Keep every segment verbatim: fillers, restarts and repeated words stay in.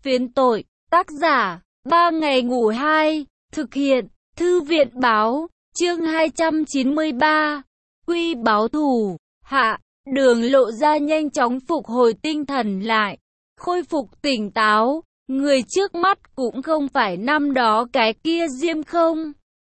Phiến tội, tác giả, ba ngày ngủ hai, thực hiện, thư viện báo, chương hai trăm chín mươi ba, quy báo thù, hạ, Đường Lộ Ra nhanh chóng phục hồi tinh thần lại, khôi phục tỉnh táo, người trước mắt cũng không phải năm đó cái kia Diêm Không.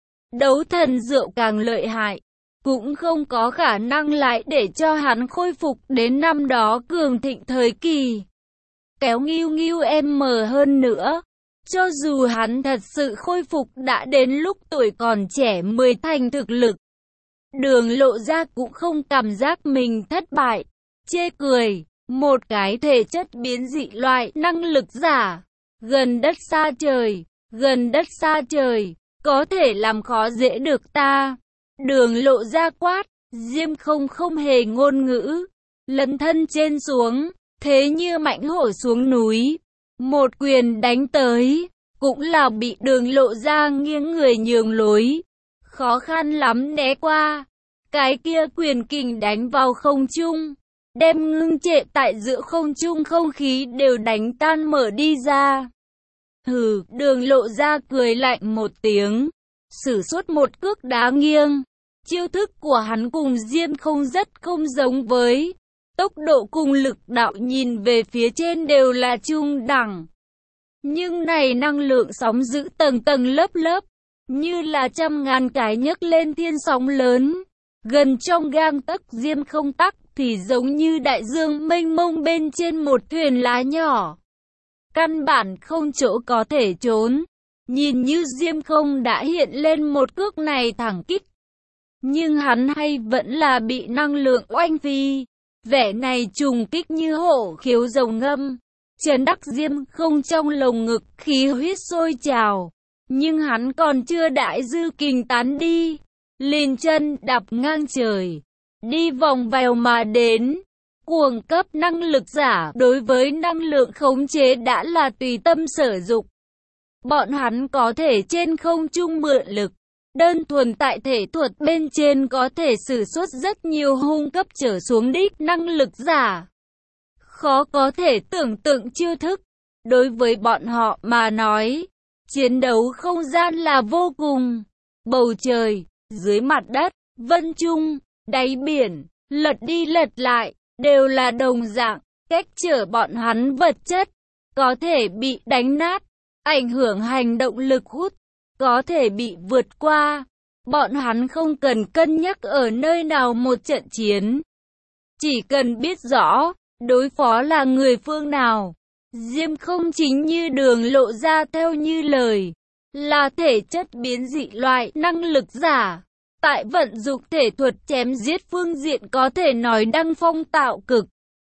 Đấu thần rượu càng lợi hại, cũng không có khả năng lại để cho hắn khôi phục đến năm đó cường thịnh thời kỳ. Kéo nghiêu nghiêu em mờ hơn nữa, cho dù hắn thật sự khôi phục đã đến lúc tuổi còn trẻ mới thành thực lực. Đường Lộ Ra cũng không cảm giác mình thất bại, chê cười, một cái thể chất biến dị loại năng lực giả, gần đất xa trời, gần đất xa trời, có thể làm khó dễ được ta. Đường Lộ Ra quát, Diêm Không không hề ngôn ngữ, lấn thân trên xuống, thế như mãnh hổ xuống núi, một quyền đánh tới, cũng là bị Đường Lộ Ra nghiêng người nhường lối, khó khăn lắm né qua. Cái kia quyền kình đánh vào không trung, đem ngưng trệ tại giữa không trung không khí đều đánh tan mở đi ra. Hừ, Đường Lộ Ra cười lạnh một tiếng, sử xuất một cước đá nghiêng. Chiêu thức của hắn cùng Diêm Không rất không giống với, tốc độ cùng lực đạo nhìn về phía trên đều là trung đẳng. Nhưng này năng lượng sóng giữ tầng tầng lớp lớp, như là trăm ngàn cái nhấc lên thiên sóng lớn. Gần trong gang tấc Diêm Không tắc thì giống như đại dương mênh mông bên trên một thuyền lá nhỏ. Căn bản không chỗ có thể trốn. Nhìn như Diêm Không đã hiện lên một cước này thẳng kích. Nhưng hắn hay vẫn là bị năng lượng oanh phi. Vẻ này trùng kích như hổ khiếu rồng ngâm. Trấn đắc Diêm Không trong lồng ngực khí huyết sôi trào. Nhưng hắn còn chưa đại dư kình tán đi. Lên chân đạp ngang trời, đi vòng vèo mà đến. Cuồng cấp năng lực giả đối với năng lượng khống chế đã là tùy tâm sở dụng. Bọn hắn có thể trên không trung mượn lực, đơn thuần tại thể thuật bên trên có thể sử xuất rất nhiều hung cấp trở xuống đích năng lực giả. Khó có thể tưởng tượng chiêu thức, đối với bọn họ mà nói, chiến đấu không gian là vô cùng. Bầu trời, dưới mặt đất, vân trung, đáy biển, lật đi lật lại, đều là đồng dạng, cách trở bọn hắn vật chất, có thể bị đánh nát, ảnh hưởng hành động lực hút, có thể bị vượt qua. Bọn hắn không cần cân nhắc ở nơi nào một trận chiến, chỉ cần biết rõ, đối phó là người phương nào. Diêm Không chính như Đường Lộ Ra theo như lời, là thể chất biến dị loại năng lực giả. Tại vận dụng thể thuật chém giết phương diện có thể nói đăng phong tạo cực.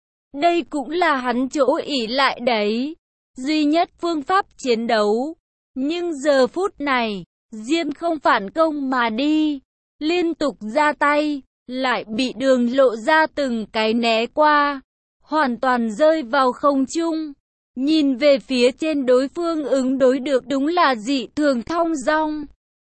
Đây cũng là hắn chỗ ỷ lại đấy, duy nhất phương pháp chiến đấu. Nhưng giờ phút này, Diêm Không phản công mà đi, liên tục ra tay, lại bị Đường Lộ Ra từng cái né qua, hoàn toàn rơi vào không trung. Nhìn về phía trên đối phương ứng đối được đúng là dị thường thong dong.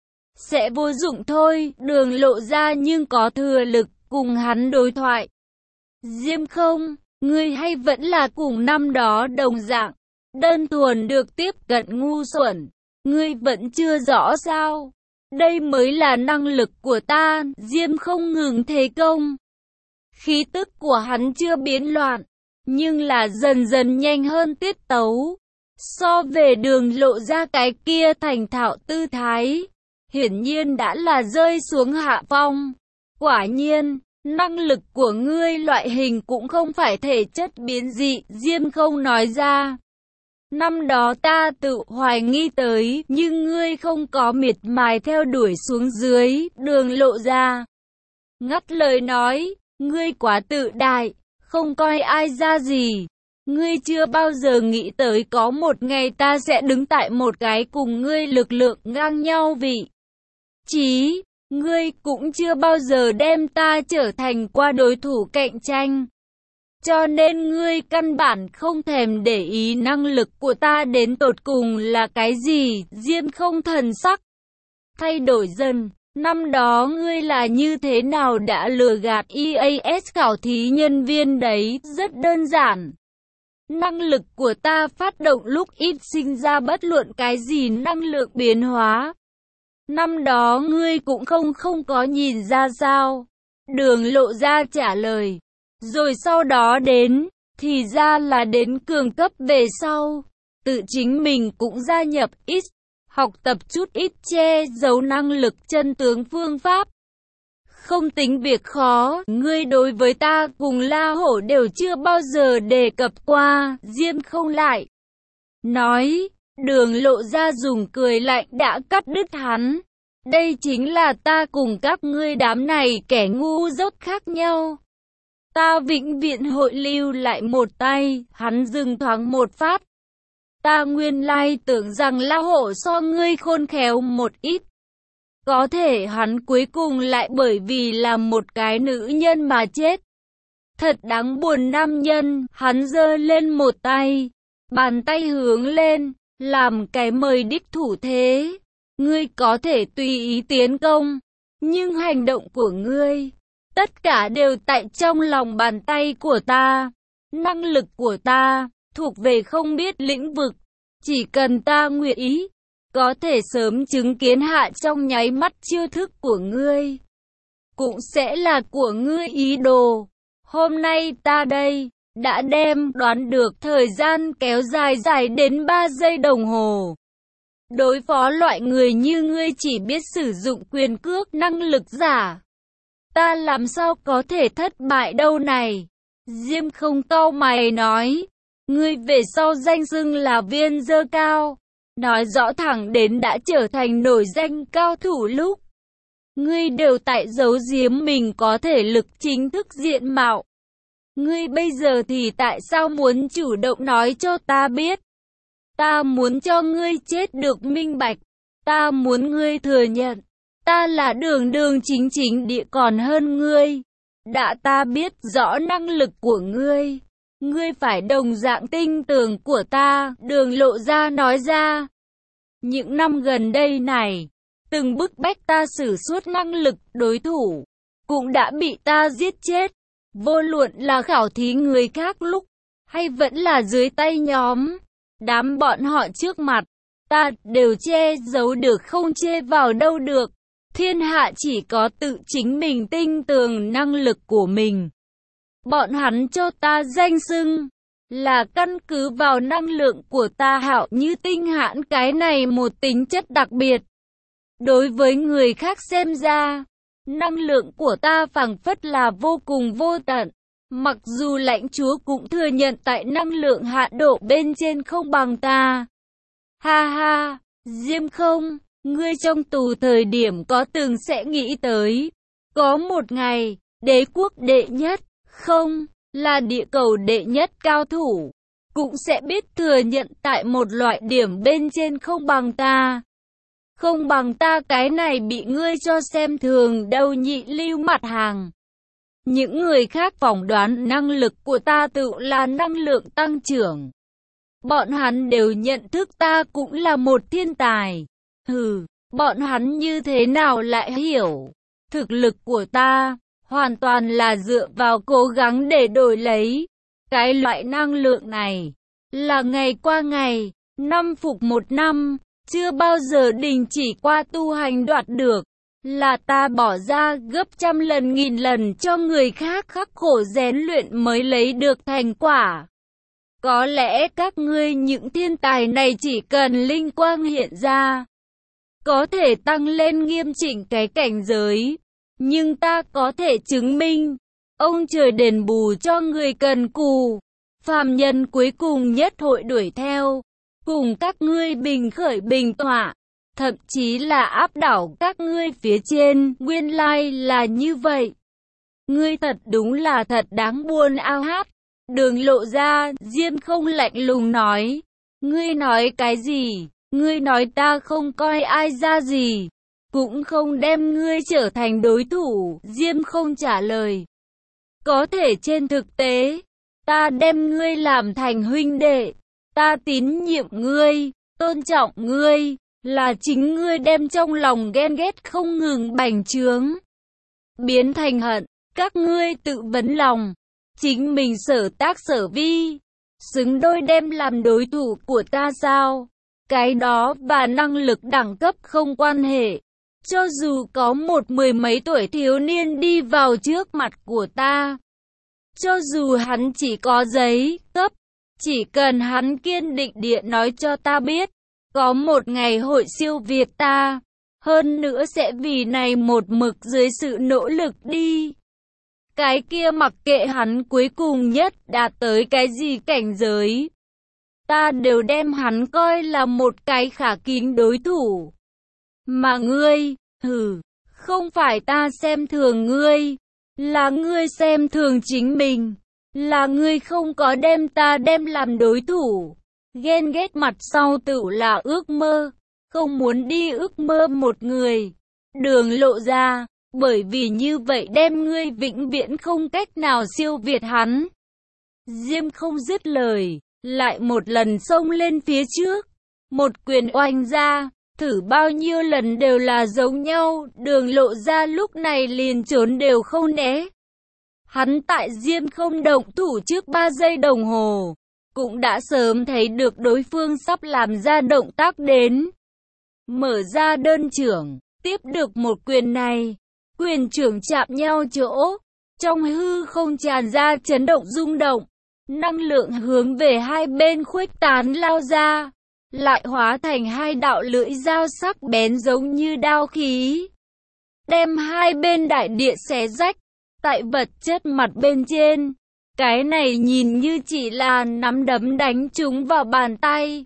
Sẽ vô dụng thôi, Đường Lộ Ra nhưng có thừa lực cùng hắn đối thoại. Diêm Không, ngươi hay vẫn là cùng năm đó đồng dạng, đơn thuần được tiếp cận ngu xuẩn, ngươi vẫn chưa rõ sao? Đây mới là năng lực của ta. Diêm Không ngừng thế công. Khí tức của hắn chưa biến loạn, nhưng là dần dần nhanh hơn tiết tấu. So về Đường Lộ Ra cái kia thành thạo tư thái, hiển nhiên đã là rơi xuống hạ phong. Quả nhiên, năng lực của ngươi loại hình cũng không phải thể chất biến dị, Diêm Không nói ra. Năm đó ta tự hoài nghi tới, nhưng ngươi không có miệt mài theo đuổi xuống dưới. Đường Lộ Ra ngắt lời nói, ngươi quá tự đại, không coi ai ra gì. Ngươi chưa bao giờ nghĩ tới có một ngày ta sẽ đứng tại một cái cùng ngươi lực lượng ngang nhau vị trí. Ngươi cũng chưa bao giờ đem ta trở thành qua đối thủ cạnh tranh. Cho nên ngươi căn bản không thèm để ý năng lực của ta đến tột cùng là cái gì. Diêm Không thần sắc thay đổi dần. Năm đó ngươi là như thế nào đã lừa gạt e a ét khảo thí nhân viên đấy? Rất đơn giản. Năng lực của ta phát động lúc ít sinh ra bất luận cái gì năng lượng biến hóa. Năm đó ngươi cũng không không có nhìn ra sao? Đường Lộ Gia trả lời. Rồi sau đó đến, thì ra là đến cường cấp về sau. Tự chính mình cũng gia nhập ít, học tập chút ít che giấu năng lực chân tướng phương pháp. Không tính việc khó, ngươi đối với ta cùng La Hổ đều chưa bao giờ đề cập qua, Diêm Không lại. Nói, Đường Lộ Gia dùng cười lạnh đã cắt đứt hắn. Đây chính là ta cùng các ngươi đám này kẻ ngu dốt khác nhau. Ta vĩnh viễn hội lưu lại một tay, hắn dừng thoáng một phát. Ta nguyên lai tưởng rằng La Hổ so ngươi khôn khéo một ít. Có thể hắn cuối cùng lại bởi vì là một cái nữ nhân mà chết. Thật đáng buồn nam nhân, hắn giơ lên một tay, bàn tay hướng lên, làm cái mời đích thủ thế. Ngươi có thể tùy ý tiến công, nhưng hành động của ngươi, tất cả đều tại trong lòng bàn tay của ta. Năng lực của ta, thuộc về không biết lĩnh vực. Chỉ cần ta nguyện ý, có thể sớm chứng kiến hạ trong nháy mắt chiêu thức của ngươi. Cũng sẽ là của ngươi ý đồ. Hôm nay ta đây, đã đem đoán được thời gian kéo dài dài đến ba giây đồng hồ. Đối phó loại người như ngươi chỉ biết sử dụng quyền cước năng lực giả. Ta làm sao có thể thất bại đâu này? Diêm Không cau mày nói. Ngươi về sau danh xưng là Viên Dơ Cao. Nói rõ thẳng đến đã trở thành nổi danh cao thủ lúc. Ngươi đều tại giấu giếm mình có thể lực chính thức diện mạo. Ngươi bây giờ thì tại sao muốn chủ động nói cho ta biết? Ta muốn cho ngươi chết được minh bạch. Ta muốn ngươi thừa nhận. Ta là đường đường chính chính địa còn hơn ngươi. Đã ta biết rõ năng lực của ngươi. Ngươi phải đồng dạng tin tưởng của ta, Đường Lộ Gia nói ra. Những năm gần đây này, từng bức bách ta sử xuất năng lực đối thủ, cũng đã bị ta giết chết. Vô luận là khảo thí người khác lúc, hay vẫn là dưới tay nhóm, đám bọn họ trước mặt, ta đều che giấu được không chê vào đâu được. Thiên hạ chỉ có tự chính mình tin tưởng năng lực của mình. Bọn hắn cho ta danh xưng là căn cứ vào năng lượng của ta hạo như tinh hãn, cái này một tính chất đặc biệt. Đối với người khác xem ra, năng lượng của ta phảng phất là vô cùng vô tận. Mặc dù lãnh chúa cũng thừa nhận tại năng lượng hạ độ bên trên không bằng ta. Ha ha, Diêm Không, ngươi trong tù thời điểm có từng sẽ nghĩ tới, có một ngày, đế quốc đệ nhất, không, là địa cầu đệ nhất cao thủ, cũng sẽ biết thừa nhận tại một loại điểm bên trên không bằng ta. Không bằng ta cái này bị ngươi cho xem thường đâu nhị lưu mặt hàng. Những người khác phỏng đoán năng lực của ta tự là năng lượng tăng trưởng. Bọn hắn đều nhận thức ta cũng là một thiên tài. Hừ, bọn hắn như thế nào lại hiểu? Thực lực của ta hoàn toàn là dựa vào cố gắng để đổi lấy. Cái loại năng lượng này là ngày qua ngày, năm phục một năm, chưa bao giờ đình chỉ qua tu hành đoạt được. Là ta bỏ ra gấp trăm lần nghìn lần cho người khác khắc khổ rèn luyện mới lấy được thành quả. Có lẽ các ngươi những thiên tài này chỉ cần linh quang hiện ra, có thể tăng lên nghiêm chỉnh cái cảnh giới. Nhưng ta có thể chứng minh, ông trời đền bù cho người cần cù. Phàm nhân cuối cùng nhất hội đuổi theo, cùng các ngươi bình khởi bình tọa, thậm chí là áp đảo các ngươi phía trên. Nguyên lai là như vậy. Ngươi thật đúng là thật đáng buồn ao hát. Đường Lộ Ra, Diêm Không lạnh lùng nói. Ngươi nói cái gì? Ngươi nói ta không coi ai ra gì, cũng không đem ngươi trở thành đối thủ. Diêm Không trả lời. Có thể trên thực tế, ta đem ngươi làm thành huynh đệ. Ta tín nhiệm ngươi, tôn trọng ngươi, là chính ngươi đem trong lòng ghen ghét không ngừng bành trướng, biến thành hận. Các ngươi tự vấn lòng, chính mình sở tác sở vi, xứng đôi đem làm đối thủ của ta sao? Cái đó và năng lực đẳng cấp không quan hệ. Cho dù có một mười mấy tuổi thiếu niên đi vào trước mặt của ta, cho dù hắn chỉ có giấy cấp, chỉ cần hắn kiên định địa nói cho ta biết, có một ngày hội siêu việt ta, hơn nữa sẽ vì này một mực dưới sự nỗ lực đi. Cái kia mặc kệ hắn cuối cùng nhất đạt tới cái gì cảnh giới, ta đều đem hắn coi là một cái khả kính đối thủ. Mà ngươi, hừ, không phải ta xem thường ngươi, là ngươi xem thường chính mình, là ngươi không có đem ta đem làm đối thủ. Ghen ghét mặt sau tự là ước mơ, không muốn đi ước mơ một người. Đường Lộ ra, bởi vì như vậy đem ngươi vĩnh viễn không cách nào siêu việt hắn. Diêm không dứt lời, lại một lần xông lên phía trước, một quyền oanh ra, thử bao nhiêu lần đều là giống nhau, Đường Lộ ra lúc này liền trốn đều không né. Hắn tại Diêm không động thủ trước ba giây đồng hồ, cũng đã sớm thấy được đối phương sắp làm ra động tác đến. Mở ra đơn trưởng, tiếp được một quyền này, quyền trưởng chạm nhau chỗ, trong hư không tràn ra chấn động rung động, năng lượng hướng về hai bên khuếch tán lao ra, lại hóa thành hai đạo lưỡi dao sắc bén giống như đao khí, đem hai bên đại địa xé rách. Tại vật chất mặt bên trên, cái này nhìn như chỉ là nắm đấm đánh chúng vào bàn tay,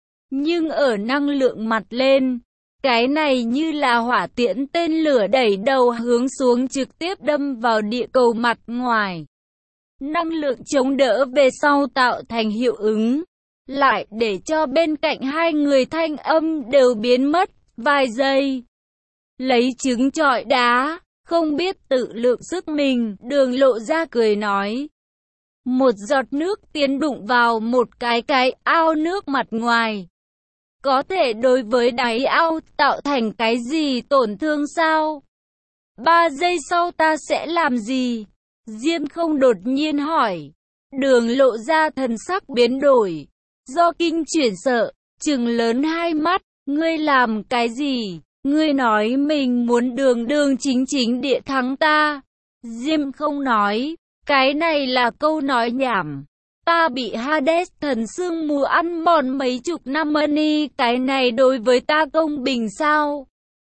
nhưng ở năng lượng mặt lên, cái này như là hỏa tiễn tên lửa đẩy đầu hướng xuống trực tiếp đâm vào địa cầu mặt ngoài. Năng lượng chống đỡ về sau tạo thành hiệu ứng, lại để cho bên cạnh hai người thanh âm đều biến mất vài giây. Lấy trứng trọi đá, không biết tự lượng sức mình, Đường Lộ ra cười nói. Một giọt nước tiến đụng vào một cái cái ao nước mặt ngoài, có thể đối với đáy ao tạo thành cái gì tổn thương sao? Ba giây sau ta sẽ làm gì? Diêm không đột nhiên hỏi. Đường Lộ ra thần sắc biến đổi, do kinh chuyển sợ, trừng lớn hai mắt, ngươi làm cái gì? Ngươi nói mình muốn đường đường chính chính địa thắng ta. Diêm không nói, cái này là câu nói nhảm. Ta bị Hades thần sương mù ăn mòn mấy chục năm money, cái này đối với ta công bình sao?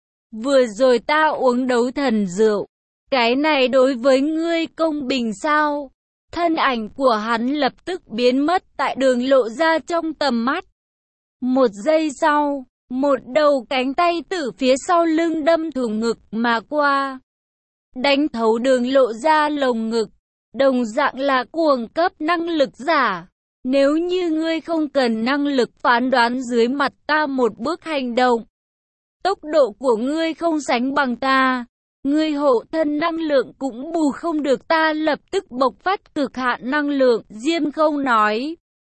Vừa rồi ta uống đấu thần rượu, cái này đối với ngươi công bình sao? Thân ảnh của hắn lập tức biến mất tại Đường Lộ ra trong tầm mắt. Một giây sau, một đầu cánh tay từ phía sau lưng đâm thủng ngực mà qua, đánh thấu Đường Lộ ra lồng ngực. Đồng dạng là cuồng cấp năng lực giả. Nếu như ngươi không cần năng lực phán đoán dưới mặt ta một bước hành động, tốc độ của ngươi không sánh bằng ta, ngươi hộ thân năng lượng cũng bù không được ta lập tức bộc phát cực hạn năng lượng. Diêm không nói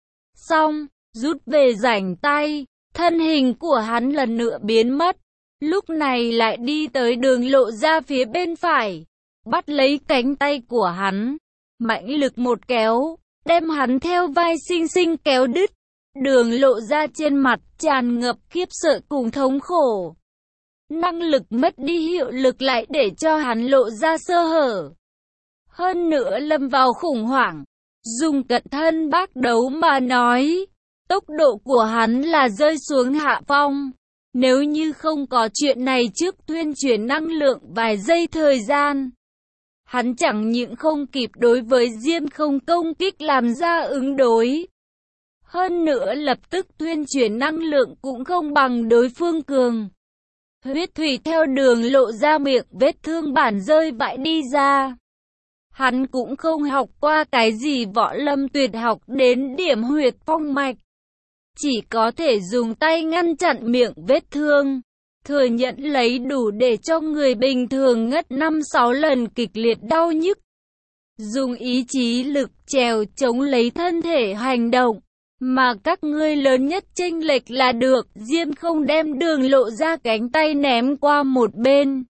xong, rút về rảnh tay, thân hình của hắn lần nữa biến mất, lúc này lại đi tới Đường Lộ ra phía bên phải, bắt lấy cánh tay của hắn, mạnh lực một kéo, đem hắn theo vai xinh xinh kéo đứt. Đường Lộ ra trên mặt tràn ngập khiếp sợ cùng thống khổ. Năng lực mất đi hiệu lực lại để cho hắn lộ ra sơ hở. Hơn nữa lâm vào khủng hoảng. Dùng cận thân bác đấu mà nói, tốc độ của hắn là rơi xuống hạ phong. Nếu như không có chuyện này trước tuyên truyền năng lượng vài giây thời gian, hắn chẳng những không kịp đối với Diêm không công kích làm ra ứng đối, hơn nữa lập tức tuyên truyền năng lượng cũng không bằng đối phương cường. Huyết thủy theo Đường Lộ ra miệng vết thương bản rơi vãi đi ra. Hắn cũng không học qua cái gì võ lâm tuyệt học đến điểm huyệt phong mạch, chỉ có thể dùng tay ngăn chặn miệng vết thương, thừa nhận lấy đủ để cho người bình thường ngất năm sáu lần kịch liệt đau nhức. Dùng ý chí lực trèo chống lấy thân thể hành động, mà các ngươi lớn nhất chênh lệch là được. Diêm không đem Đường Lộ ra cánh tay ném qua một bên,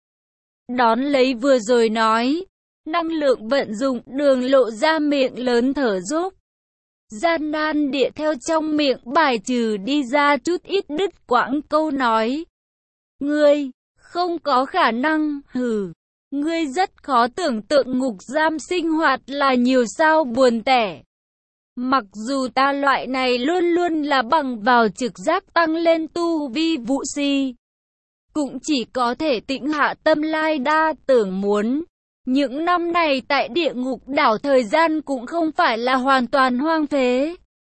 đón lấy vừa rồi nói, năng lượng vận dụng. Đường Lộ ra miệng lớn thở dốc. gian nan địa theo trong miệng bài trừ đi ra chút ít đứt quãng câu nói. Ngươi, không có khả năng, hừ. Ngươi rất khó tưởng tượng ngục giam sinh hoạt là nhiều sao buồn tẻ. Mặc dù ta loại này luôn luôn là bằng vào trực giác tăng lên tu vi vũ si, cũng chỉ có thể tĩnh hạ tâm lai đa tưởng muốn. Những năm này tại địa ngục đảo thời gian cũng không phải là hoàn toàn hoang phế.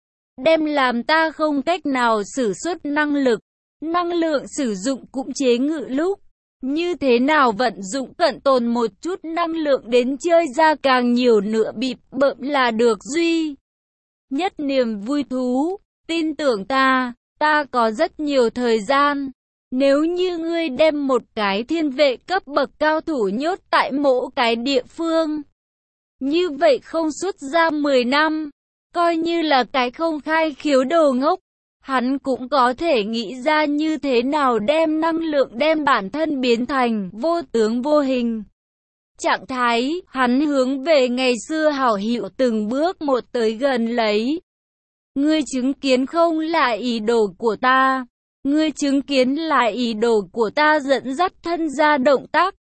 Đem làm ta không cách nào sử xuất năng lực, năng lượng sử dụng cũng chế ngự lúc. Như thế nào vận dụng cận tồn một chút năng lượng đến chơi ra càng nhiều nữa bịp bợm là được duy nhất niềm vui thú. Tin tưởng ta, ta có rất nhiều thời gian. Nếu như ngươi đem một cái thiên vệ cấp bậc cao thủ nhốt tại mỗi cái địa phương, như vậy không xuất ra mười năm, coi như là cái không khai khiếu đồ ngốc, hắn cũng có thể nghĩ ra như thế nào đem năng lượng đem bản thân biến thành vô tướng vô hình. Trạng thái, hắn hướng về ngày xưa hảo hữu từng bước một tới gần lấy. Ngươi chứng kiến không là ý đồ của ta. Ngươi chứng kiến là ý đồ của ta dẫn dắt thân ra động tác.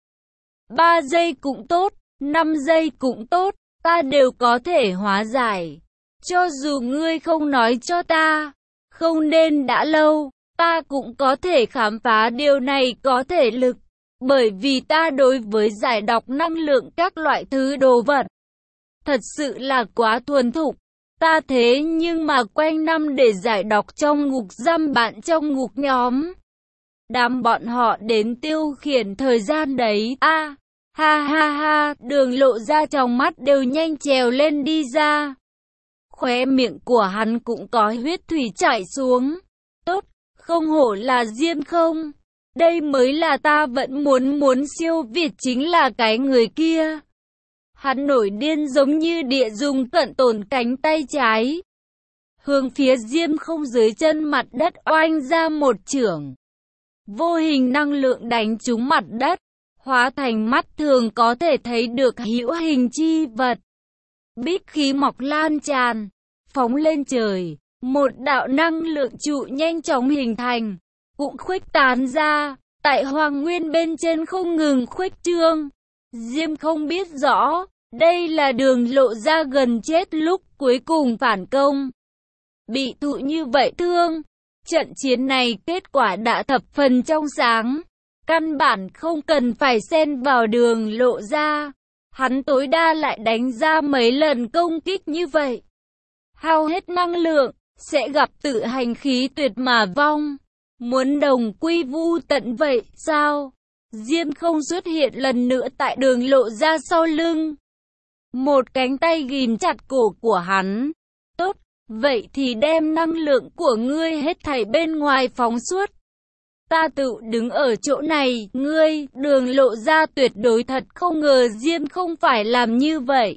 Ba giây cũng tốt, năm giây cũng tốt, ta đều có thể hóa giải. Cho dù ngươi không nói cho ta, không nên đã lâu, ta cũng có thể khám phá điều này có thể lực. Bởi vì ta đối với giải đọc năng lượng các loại thứ đồ vật, thật sự là quá thuần thục. Ta thế nhưng mà quanh năm để giải đọc trong ngục giam bạn trong ngục nhóm. Đám bọn họ đến tiêu khiển thời gian đấy. A, à, ha ha ha, Đường Lộ Ra trong mắt đều nhanh trèo lên đi ra. Khóe miệng của hắn cũng có huyết thủy chảy xuống. Tốt, không hổ là Diêm Không. Đây mới là ta vẫn muốn muốn siêu việt chính là cái người kia. Hắn nổi điên giống như địa dùng cận tồn cánh tay trái. Hướng phía Diêm Không dưới chân mặt đất oanh ra một chưởng. Vô hình năng lượng đánh trúng mặt đất, hóa thành mắt thường có thể thấy được hữu hình chi vật. Bích khí mọc lan tràn, phóng lên trời. Một đạo năng lượng trụ nhanh chóng hình thành, cũng khuếch tán ra, tại Hoàng Nguyên bên trên không ngừng khuếch trương. Diêm Không biết rõ, đây là Đường Lộ Ra gần chết lúc cuối cùng phản công. Bị thụ như vậy thương, trận chiến này kết quả đã thập phần trong sáng. Căn bản không cần phải xen vào Đường Lộ Ra. Hắn tối đa lại đánh ra mấy lần công kích như vậy. Hao hết năng lượng, sẽ gặp tự hành khí tuyệt mà vong. Muốn đồng quy vu tận vậy sao? Diêm Không xuất hiện lần nữa tại Đường Lộ Ra sau lưng. Một cánh tay ghim chặt cổ của hắn. Tốt, vậy thì đem năng lượng của ngươi hết thảy bên ngoài phóng suốt. Ta tự đứng ở chỗ này, ngươi, Đường Lộ Ra tuyệt đối thật không ngờ Diêm không phải làm như vậy.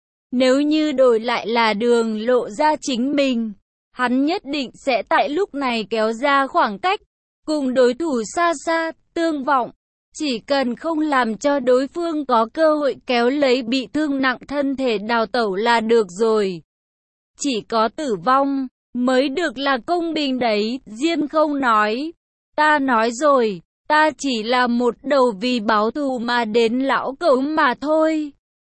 Nếu như đổi lại là Đường Lộ Ra chính mình, hắn nhất định sẽ tại lúc này kéo ra khoảng cách, cùng đối thủ xa xa, tương vọng. Chỉ cần không làm cho đối phương có cơ hội kéo lấy bị thương nặng thân thể đào tẩu là được rồi. Chỉ có tử vong mới được là công bình đấy, Diêm Không nói. Ta nói rồi, ta chỉ là một đầu vì báo thù mà đến lão cẩu mà thôi.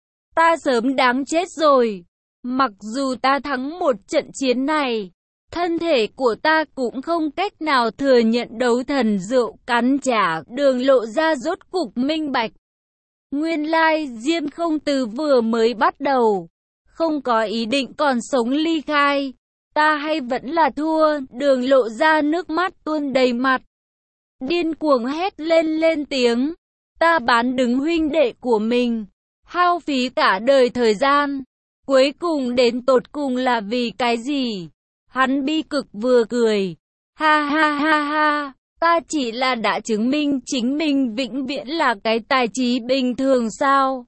Ta sớm đáng chết rồi. Mặc dù ta thắng một trận chiến này, thân thể của ta cũng không cách nào thừa nhận đấu thần rượu cắn trả. Đường Lộ Ra rốt cục minh bạch. Nguyên lai Diêm Không từ vừa mới bắt đầu, không có ý định còn sống ly khai. Ta hay vẫn là thua. Đường Lộ Ra nước mắt tuôn đầy mặt, điên cuồng hét lên lên tiếng. Ta bán đứng huynh đệ của mình, hao phí cả đời thời gian, cuối cùng đến tột cùng là vì cái gì? Hắn bi cực vừa cười. Ha ha ha ha, ta chỉ là đã chứng minh chính mình vĩnh viễn là cái tài trí bình thường sao?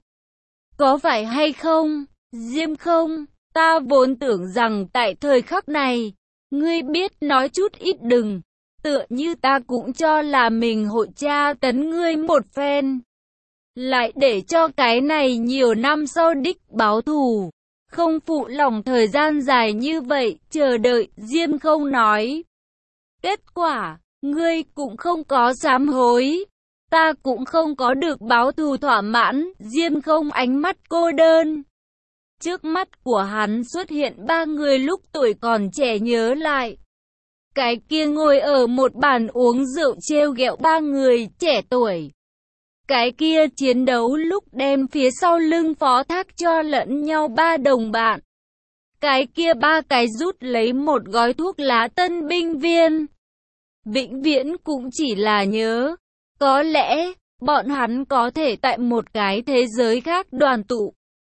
Có phải hay không, Diêm Không? Ta vốn tưởng rằng tại thời khắc này, ngươi biết nói chút ít đừng. Tựa như ta cũng cho là mình hội tra tấn ngươi một phen, lại để cho cái này nhiều năm sau đích báo thù. không phụ lòng thời gian dài như vậy, chờ đợi, Diêm Không nói. Kết quả, ngươi cũng không có sám hối. Ta cũng không có được báo thù thỏa mãn, Diêm Không ánh mắt cô đơn. Trước mắt của hắn xuất hiện ba người lúc tuổi còn trẻ nhớ lại. Cái kia ngồi ở một bàn uống rượu trêu ghẹo ba người trẻ tuổi. Cái kia chiến đấu lúc đem phía sau lưng phó thác cho lẫn nhau ba đồng bạn. Cái kia ba cái rút lấy một gói thuốc lá tân binh viên. Vĩnh viễn cũng chỉ là nhớ. Có lẽ, bọn hắn có thể tại một cái thế giới khác đoàn tụ.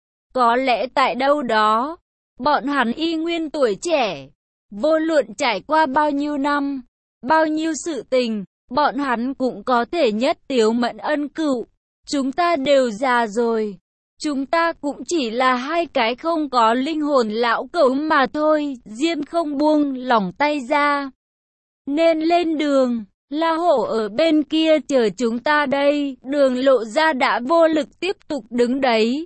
Có lẽ tại đâu đó, bọn hắn y nguyên tuổi trẻ. Vô luận trải qua bao nhiêu năm, bao nhiêu sự tình, bọn hắn cũng có thể nhất tiếu mẫn ân cựu. Chúng ta đều già rồi. Chúng ta cũng chỉ là hai cái không có linh hồn lão cẩu mà thôi. Diêm Không buông lỏng tay ra. Nên lên đường. La Hổ ở bên kia chờ chúng ta đây. Đường Lộ Ra đã vô lực tiếp tục đứng đấy.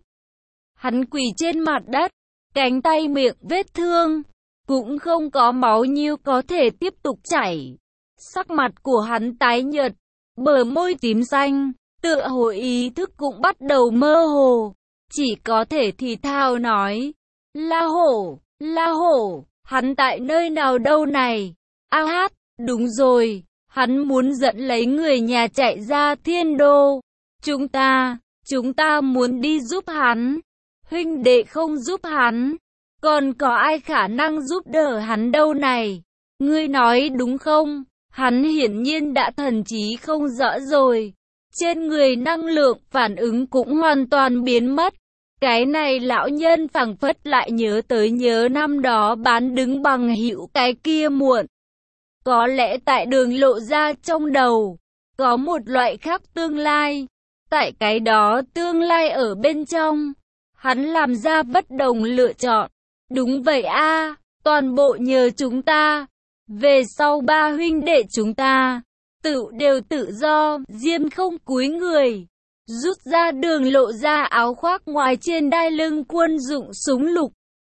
Hắn quỳ trên mặt đất, cánh tay miệng vết thương, cũng không có máu nhiêu có thể tiếp tục chảy. Sắc mặt của hắn tái nhợt, bờ môi tím xanh, tựa hồ ý thức cũng bắt đầu mơ hồ. Chỉ có thể thì thào nói, La Hổ, La Hổ, hắn tại nơi nào đâu này? A hát, đúng rồi, hắn muốn dẫn lấy người nhà chạy ra thiên đô. Chúng ta, chúng ta muốn đi giúp hắn. Huynh đệ không giúp hắn, còn có ai khả năng giúp đỡ hắn đâu này? Ngươi nói đúng không? Hắn hiển nhiên đã thần trí không rõ rồi. Trên người năng lượng phản ứng cũng hoàn toàn biến mất. Cái này lão nhân phảng phất lại nhớ tới nhớ năm đó bán đứng bằng hữu cái kia muộn. Có lẽ tại Đường Lộ Ra trong đầu, có một loại khác tương lai. Tại cái đó tương lai ở bên trong, hắn làm ra bất đồng lựa chọn. Đúng vậy a, toàn bộ nhờ chúng ta. Về sau ba huynh đệ chúng ta, tự đều tự do. Diêm Không cúi người, rút ra Đường Lộ Ra áo khoác ngoài trên đai lưng quân dụng súng lục.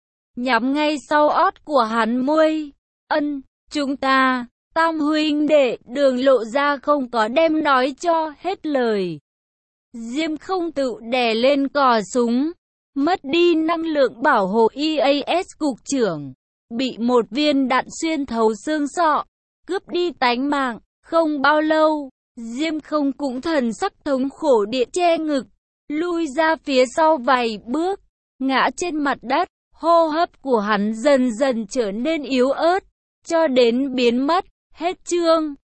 Nhắm ngay sau ót của hắn môi. Ân, chúng ta, tam huynh đệ. Đường Lộ Ra không có đem nói cho hết lời. Diêm Không tự đè lên cò súng. Mất đi năng lượng bảo hộ e a ét cục trưởng, bị một viên đạn xuyên thấu xương sọ, cướp đi tánh mạng. Không bao lâu, Diêm Không cũng thần sắc thống khổ điện che ngực, lui ra phía sau vài bước, ngã trên mặt đất. Hô hấp của hắn dần dần trở nên yếu ớt, cho đến biến mất. Hết chương.